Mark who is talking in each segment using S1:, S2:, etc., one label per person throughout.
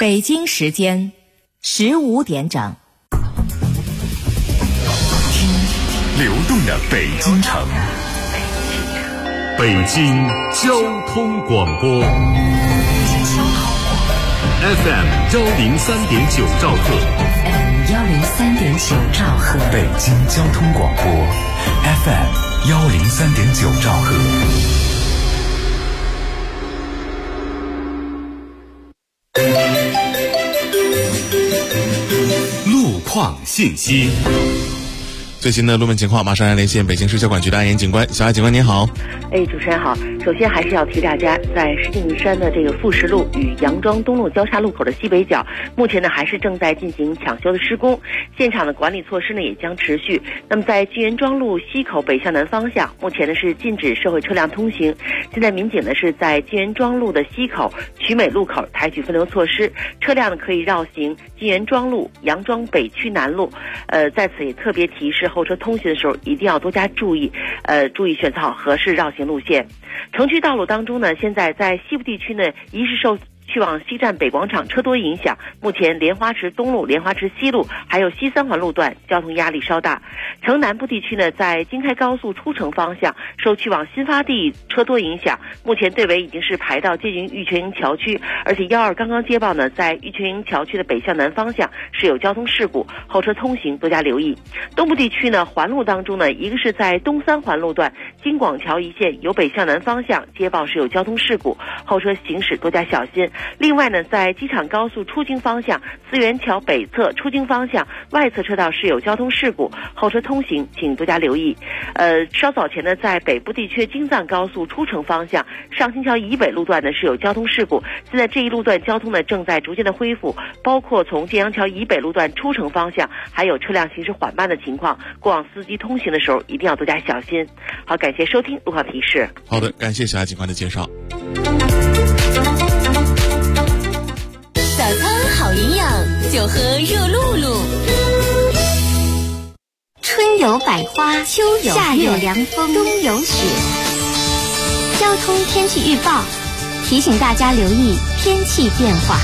S1: 北京时间15点整。
S2: 听流动的北京城，北京交通广播 FM 103.9兆赫
S3: 103.9兆赫，
S2: 北京交通广播 FM 103.9兆赫。路况信息。
S4: 最新的路面情况，马上来连线北京市交管局的安岩警官。小艾警官您好。
S5: 主持人好。首先还是要提大家，在石景山的这个富石路与杨庄东路交叉路口的西北角，目前呢还是正在进行抢修的施工，现场的管理措施呢也将持续。那么在金源庄路西口北向南方向，目前呢是禁止社会车辆通行。现在民警呢是在金源庄路的西口曲美路口采取分流措施，车辆呢可以绕行金源庄路、杨庄北区南路。在此也特别提示后车通行的时候一定要多加注意，注意选择好合适绕行路线。城区道路当中呢，现在在西部地区呢，一是受去往西站北广场车多影响，目前莲花池东路、莲花池西路还有西三环路段交通压力稍大。城南部地区呢，在京开高速出城方向受去往新发地车多影响，目前队尾已经是排到接近玉泉营桥区，而且12刚刚接报呢，在玉泉营桥区的北向南方向是有交通事故，后车通行多加留意。东部地区呢，环路当中呢，一个是在东三环路段京广桥一线由北向南方向接报是有交通事故，后车行驶多加小心。另外呢，在机场高速出京方向思源桥北侧出京方向外侧车道是有交通事故，后车通行请多加留意。稍早前呢，在北部地区京藏高速出城方向上新桥以北路段呢是有交通事故，现在这一路段交通呢正在逐渐的恢复，包括从建阳桥以北路段出城方向还有车辆行驶缓慢的情况，过往司机通行的时候一定要多加小心。好，感谢收听路况提示。
S4: 好的，感谢小艾警官的介绍。
S3: 早餐好营养，就喝热露露。春有百花，秋有夏有凉风，冬有雪。交通天气预报提醒大家留意天气变化。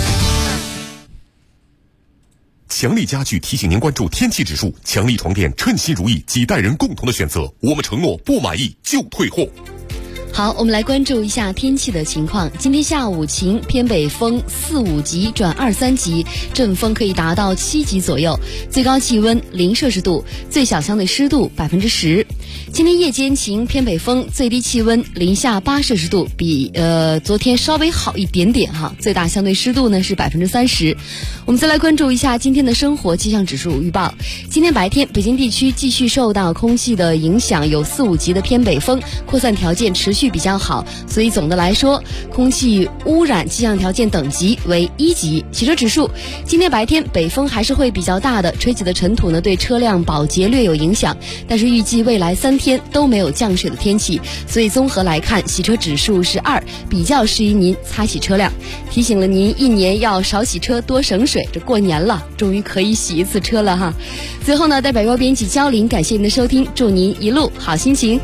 S2: 强力家具提醒您关注天气指数，强力床垫称心如意，几代人共同的选择。我们承诺不满意就退货。
S6: 好，我们来关注一下天气的情况。今天下午晴，偏北风4、5级转2、3级，阵风可以达到7级左右，最高气温0摄氏度，最小相对湿度10%。今天夜间晴，偏北风，最低气温零下8摄氏度，比昨天稍微好一点点哈，最大相对湿度呢是30%。我们再来关注一下今天的生活气象指数预报。今天白天，北京地区继续受到空气的影响，有4、5级的偏北风，扩散条件持续比较好，所以总的来说，空气污染气象条件等级为1级。汽车指数，今天白天北风还是会比较大的，吹起的尘土呢对车辆保洁略有影响，但是预计未来3天都没有降水的天气，所以综合来看，洗车指数是2，比较适宜您擦洗车辆。提醒了您一年要少洗车多省水，这过年了，终于可以洗一次车了哈。最后呢，代表优编辑焦玲感谢您的收听，祝您一路好心情。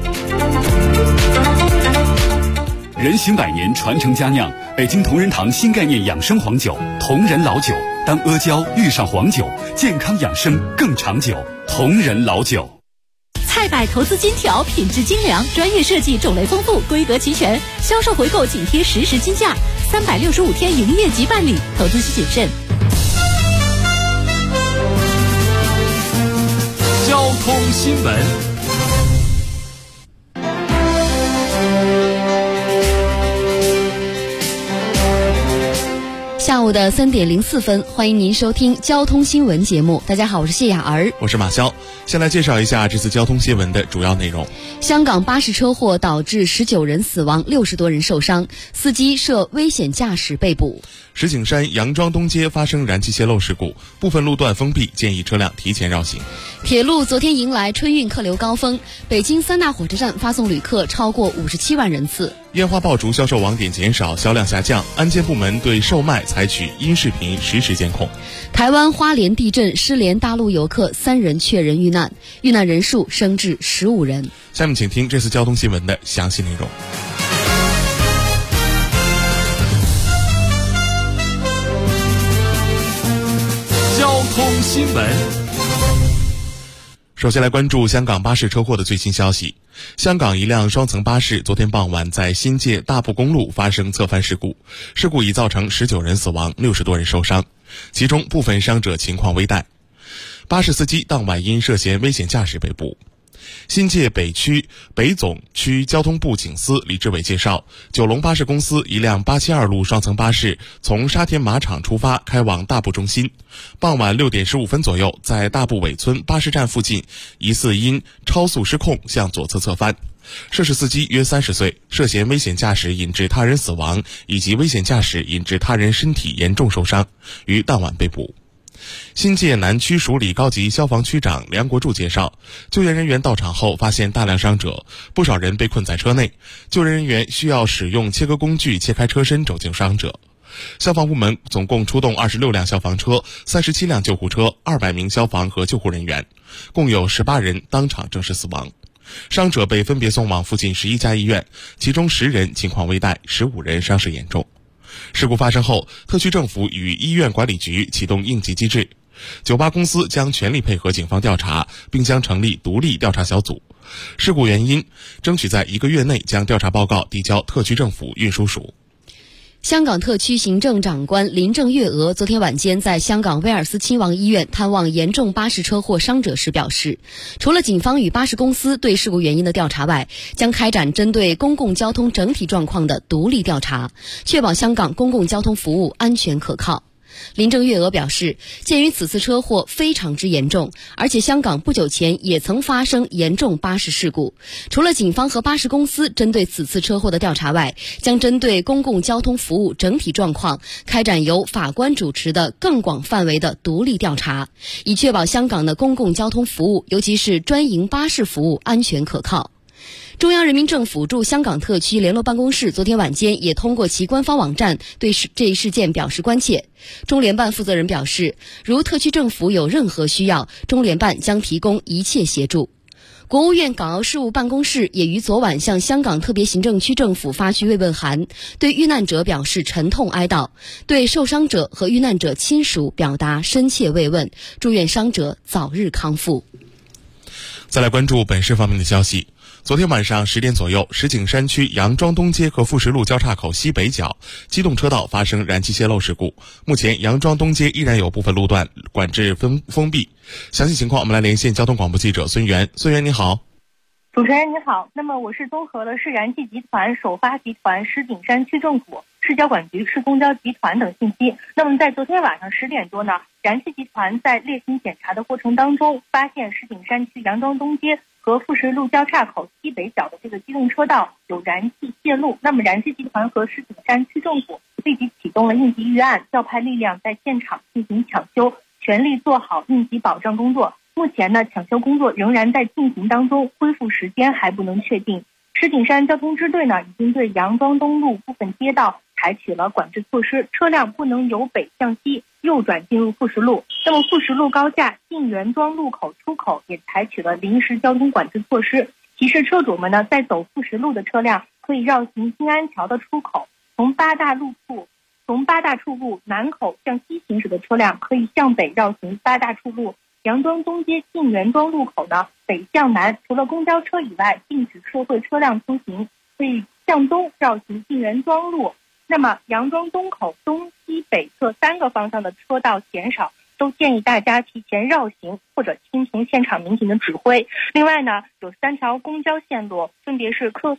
S7: 人行百年，传承佳酿，北京同仁堂新概念养生黄酒，同仁老酒。当阿胶遇上黄酒，健康养生更长久。同仁老酒。
S8: 菜百投资金条，品质精良，专业设计，种类丰富，规格齐全，销售回购紧贴实时金价，365天营业即办理，投资需谨慎。
S2: 交通新闻。
S6: 下午的3点04分，欢迎您收听交通新闻节目。大家好，我是谢雅儿，
S4: 我是马潇。先来介绍一下这次交通新闻的主要内容。
S6: 香港巴士车祸导致19人死亡，60多人受伤，司机涉危险驾驶被捕。
S4: 石景山杨庄东街发生燃气泄漏事故，部分路段封闭，建议车辆提前绕行。
S6: 铁路昨天迎来春运客流高峰，北京3大火车站发送旅客超过57万人次。
S4: 烟花爆竹销售网点减少，销量下降，安监部门对售卖采取音视频实时监控。
S6: 台湾花莲地震失联大陆游客3人确认遇难，遇难人数升至15人。
S4: 下面请听这次交通新闻的详细内容。 新闻。首先来关注香港巴士车祸的最新消息。香港一辆双层巴士昨天傍晚在新界大埔公路发生侧翻事故，事故已造成19人死亡，60多人受伤，其中部分伤者情况危殆。巴士司机当晚因涉嫌危险驾驶被捕。新界北区北总区交通部警司李志伟介绍，九龙巴士公司一辆872路双层巴士从沙田马场出发，开往大埔中心。傍晚6点15分左右，在大埔尾村巴士站附近，疑似因超速失控向左侧侧翻。涉事司机约30岁，涉嫌危险驾驶引致他人死亡以及危险驾驶引致他人身体严重受伤，于当晚被捕。新界南区署理高级消防区长梁国柱介绍，救援人员到场后发现大量伤者，不少人被困在车内，救援人员需要使用切割工具切开车身走进伤者。消防部门总共出动26辆消防车、37辆救护车、200名消防和救护人员，共有18人当场证实死亡。伤者被分别送往附近11家医院，其中10人情况危殆，15人伤势严重。事故发生后，特区政府与医院管理局启动应急机制，九巴公司将全力配合警方调查，并将成立独立调查小组。事故原因争取在1个月内将调查报告递交特区政府运输署。
S6: 香港特区行政长官林郑月娥昨天晚间在香港威尔斯亲王医院探望严重巴士车祸伤者时表示，除了警方与巴士公司对事故原因的调查外，将开展针对公共交通整体状况的独立调查，确保香港公共交通服务安全可靠。林郑月娥表示，鉴于此次车祸非常之严重，而且香港不久前也曾发生严重巴士事故，除了警方和巴士公司针对此次车祸的调查外，将针对公共交通服务整体状况开展由法官主持的更广范围的独立调查，以确保香港的公共交通服务，尤其是专营巴士服务安全可靠。中央人民政府驻香港特区联络办公室昨天晚间也通过其官方网站对这一事件表示关切。中联办负责人表示，如特区政府有任何需要，中联办将提供一切协助。国务院港澳事务办公室也于昨晚向香港特别行政区政府发去慰问函，对遇难者表示沉痛哀悼，对受伤者和遇难者亲属表达深切慰问，祝愿伤者早日康复。
S4: 再来关注本市方面的消息。昨天晚上10点左右，石景山区杨庄东街和富石路交叉口西北角机动车道发生燃气泄漏事故，目前杨庄东街依然有部分路段管制封闭。详细情况我们来连线交通广播记者孙源。孙源你好。
S9: 主持人你好，那么我是综合了市燃气集团、首发集团、石景山区政府、市交管局、市公交集团等信息。那么在昨天晚上10点多呢，燃气集团在例行检查的过程当中，发现石景山区杨庄东街和富石路交叉口西北角的这个机动车道有燃气泄漏。那么燃气集团和石景山区政府立即启动了应急预案，调派力量在现场进行抢修，全力做好应急保障工作。目前呢，抢修工作仍然在进行当中，恢复时间还不能确定。石景山交通支队呢，已经对杨庄东路部分街道采取了管制措施，车辆不能由北向西右转进入富石路。那么富石路高架进元庄路口出口也采取了临时交通管制措施，提示车主们呢，在走富石路的车辆可以绕行新安桥的出口，从八大处路南口向西行驶的车辆可以向北绕行八大处路。杨庄东街进元庄路口呢，北向南除了公交车以外，禁止社会车辆通行，可以向东绕行进元庄路。那么杨庄东口东西北侧3个方向的车道减少，都建议大家提前绕行或者听从现场民警的指挥。另外呢，有3条公交线路，分别是克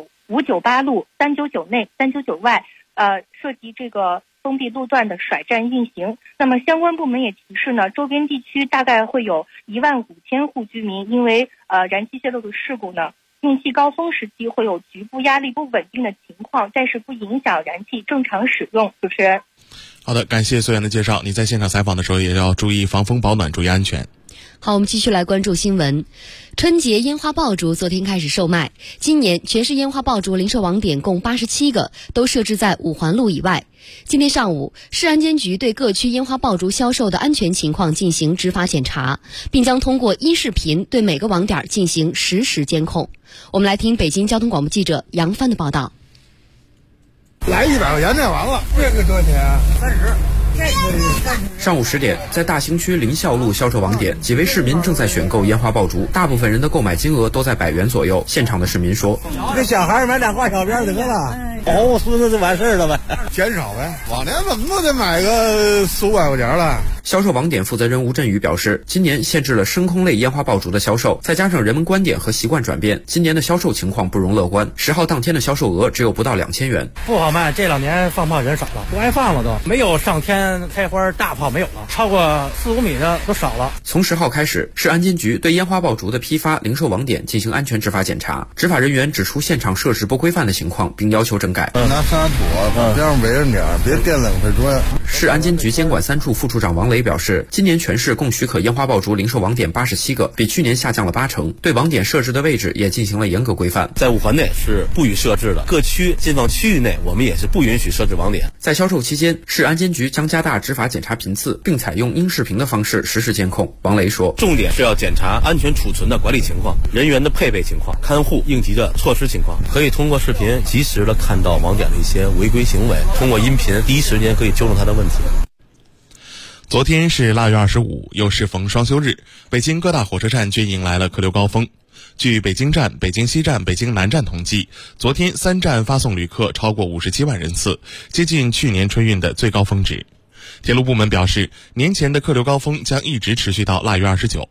S9: 49、598路、399内、399外，涉及这个封闭路段的甩站运行。那么相关部门也提示呢，周边地区大概会有15000户居民因为燃气泄漏的事故呢，用气高峰时期会有局部压力不稳定的情况，但是不影响燃气正常使用。主持人。
S4: 好的，感谢孙源的介绍。你在现场采访的时候也要注意防风保暖，注意安全。
S6: 好，我们继续来关注新闻。春节烟花爆竹昨天开始售卖，今年全市烟花爆竹零售网点共87个，都设置在五环路以外。今天上午，市安监局对各区烟花爆竹销售的安全情况进行执法检查，并将通过音视频对每个网点进行实时监控。我们来听北京交通广播记者杨帆的报道。
S10: 来100块钱就完了，这个多少钱？30。 上午10点，在大兴区临孝路销售网点，几位市民正在选购烟花爆竹，大部分人的购买金额都在100元左右。现场的市民说：“
S11: 给小孩买俩挂小鞭得了，保护孙子就完事儿了呗，
S12: 减少呗。往年怎么都得买个400-500块钱了。”
S10: 销售网点负责人吴振宇表示，今年限制了升空类烟花爆竹的销售，再加上人们观点和习惯转变，今年的销售情况不容乐观。10号当天的销售额只有不到2000元，
S11: 不好卖。这2年放炮人少了，不爱放了，都没有上天开花大炮没有了，超过4-5米的都少了。
S10: 从10号开始，市安监局对烟花爆竹的批发、零售网点进行安全执法检查，执法人员指出现场设置不规范的情况，并要求整改。
S12: 拿沙土这样围着点，别电冷的砖。
S10: 市安监局监管3处副处长王雷表示，今年全市共许可烟花爆竹零售网点87个，比去年下降了80%，对网点设置的位置也进行了严格规范。
S13: 在5环内是不予设置的，各区禁放区域内我们也是不允许设置网点。
S10: 在销售期间，市安监局将加大执法检查频次，并采用音视频的方式实时监控。王雷说，
S13: 重点是要检查安全储存的管理情况、人员的配备情况、看护应急的措施情况，可以通过视频及时的看到网点的一些违规行为，通过音频第一时间可以纠正它的问题。
S4: 昨天是腊月25，又适逢双休日，北京各大火车站均迎来了客流高峰。据北京站、北京西站、北京南站统计，昨天3站发送旅客超过57万人次，接近去年春运的最高峰值。铁路部门表示，年前的客流高峰将一直持续到腊月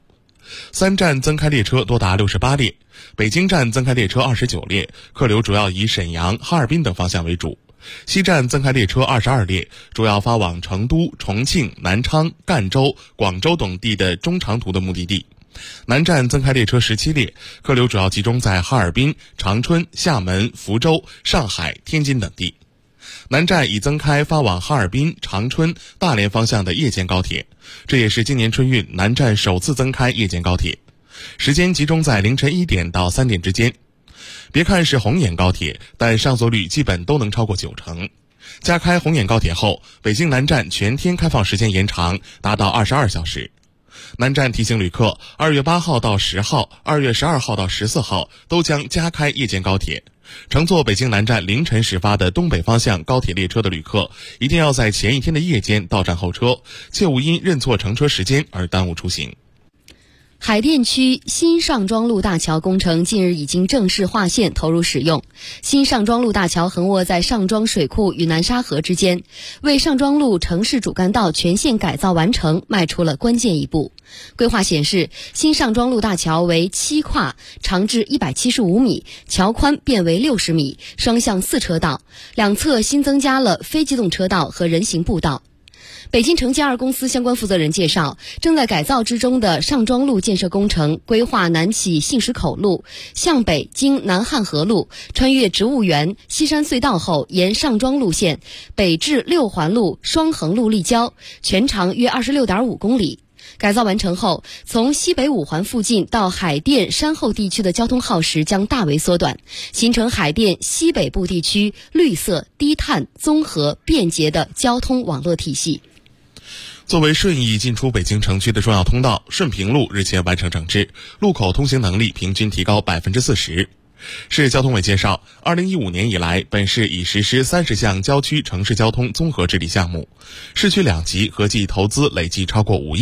S4: 29。3站增开列车多达68列，北京站增开列车29列，客流主要以沈阳、哈尔滨等方向为主。西站增开列车22列，主要发往成都、重庆、南昌、赣州、广州等地的中长途的目的地。南站增开列车17列，客流主要集中在哈尔滨、长春、厦门、福州、上海、天津等地。南站已增开发往哈尔滨、长春、大连方向的夜间高铁，这也是今年春运南站首次增开夜间高铁，时间集中在凌晨1点到3点之间。别看是红眼高铁，但上座率基本都能超过90%。加开红眼高铁后，北京南站全天开放时间延长，达到22小时。南站提醒旅客，2月8号到10号、2月12号到14号都将加开夜间高铁。乘坐北京南站凌晨始发的东北方向高铁列车的旅客，一定要在前一天的夜间到站候车，切勿因认错乘车时间而耽误出行。
S6: 海淀区新上庄路大桥工程近日已经正式划线投入使用。新上庄路大桥横卧在上庄水库与南沙河之间，为上庄路城市主干道全线改造完成迈出了关键一步。规划显示，新上庄路大桥为7跨，长至175米，桥宽变为60米，双向4车道，两侧新增加了非机动车道和人行步道。北京城建2公司相关负责人介绍，正在改造之中的上庄路建设工程规划南起信石口路，向北经南汉河路，穿越植物园、西山隧道后沿上庄路线北至6环路双横路立交，全长约26.5公里。改造完成后，从西北5环附近到海淀山后地区的交通耗时将大为缩短，形成海淀西北部地区绿色、低碳、综合、便捷的交通网络体系。
S4: 作为顺义进出北京城区的重要通道，顺平路日前完成整治，路口通行能力平均提高40%。市交通委介绍，2015年以来，本市已实施30项郊区城市交通综合治理项目，市区2级合计投资累计超过5亿。